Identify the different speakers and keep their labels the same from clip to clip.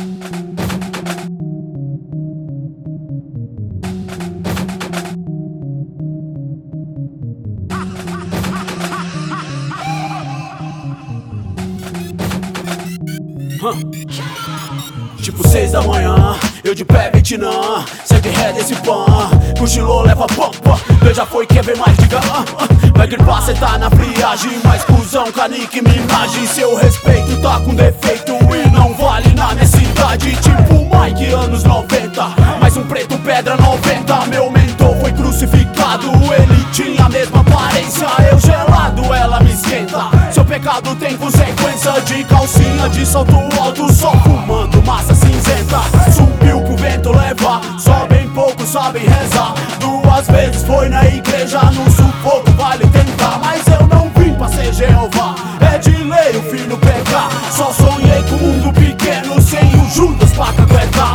Speaker 1: Tipo 6 da manhã, eu de pé Vietnã, segue ré desse pan, cochilou, leva pampa, já foi, quer ver mais, diga vai gripar, cê tá na friagem, mais cuzão, canique, minagem. Seu respeito tá com defeito e não vale na minha cidade. Tipo Mike, anos 90, mais um preto, pedra 90. Meu mentor foi crucificado, ele tinha a mesma aparência. Eu gelado, ela me esquenta. Seu pecado tem consequência, de calcinha, de salto alto, só fumando massa cinzenta. Subiu pro vento levar, só bem poucos sabem rezar. 2 vezes foi na igreja, no sufoco vale tentar. Mas eu não vim pra ser Jeová, é de lei o filho pecar. Só sonhei com um mundo pequeno, sem o Judas pra caguetar.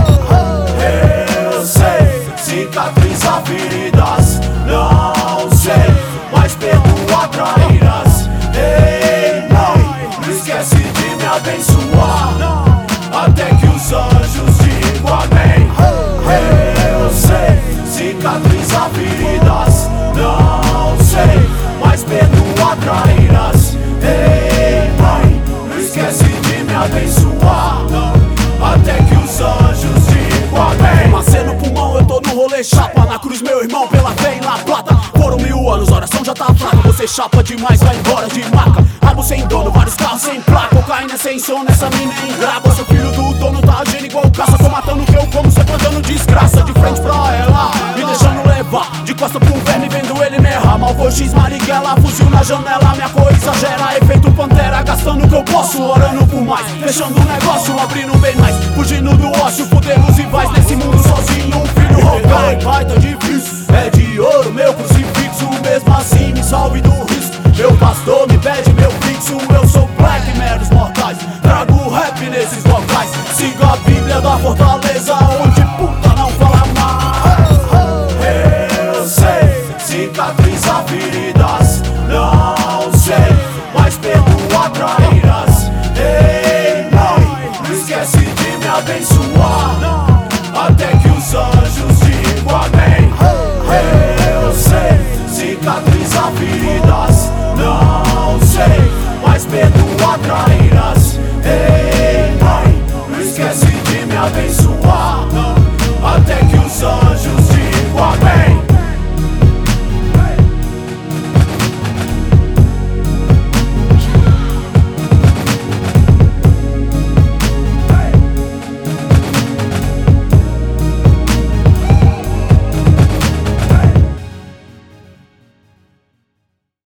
Speaker 1: Eu sei, cicatriza feridas, não sei, mas perdoa traíras. Ei, mãe, não esquece de me abençoar, até que os anjos digam amém. Eu sei, cicatriza feridas, não sei, mas perdoa traíras. Ei, mãe, não esquece de me abençoar, até que os anjos digam amém. Macê no pulmão, eu tô no rolê chapa, na cruz meu irmão, pela fé em La Plata. Foram 1000 anos, oração já tá fraca, você chapa demais, vai embora de maca. Rabo sem dono, vários carros sem placa, cocaína sem som, nessa mina é ingrata. Seu filho do dono tá agindo igual caça, tô matando o que eu como, cê plantando desgraça. De frente pra ela, me deixando levar, de costa pro verme, vendo ele me errar. Malvou X, Marighella, fuzil na janela, minha cor exagera, efeito Pantera, gastando o que eu posso, orando por mais, fechando o negócio, abrindo bem mais, fugindo do ócio, fudendo os rivais, nesse mundo sozinho, um filho rogai. Pai, tá difícil, é de ouro meu crucifixo, mesmo assim me salve do risco. Meu pastor me pede meu fixo, eu sou black, meros mortais, trago rap nesses vocais, sigo a Bíblia da fortaleza, onde puta não fala mais. Eu sei, cicatriza feridas, não sei, mas perdoa traíras. Ei, mãe, não esquece de me abençoar,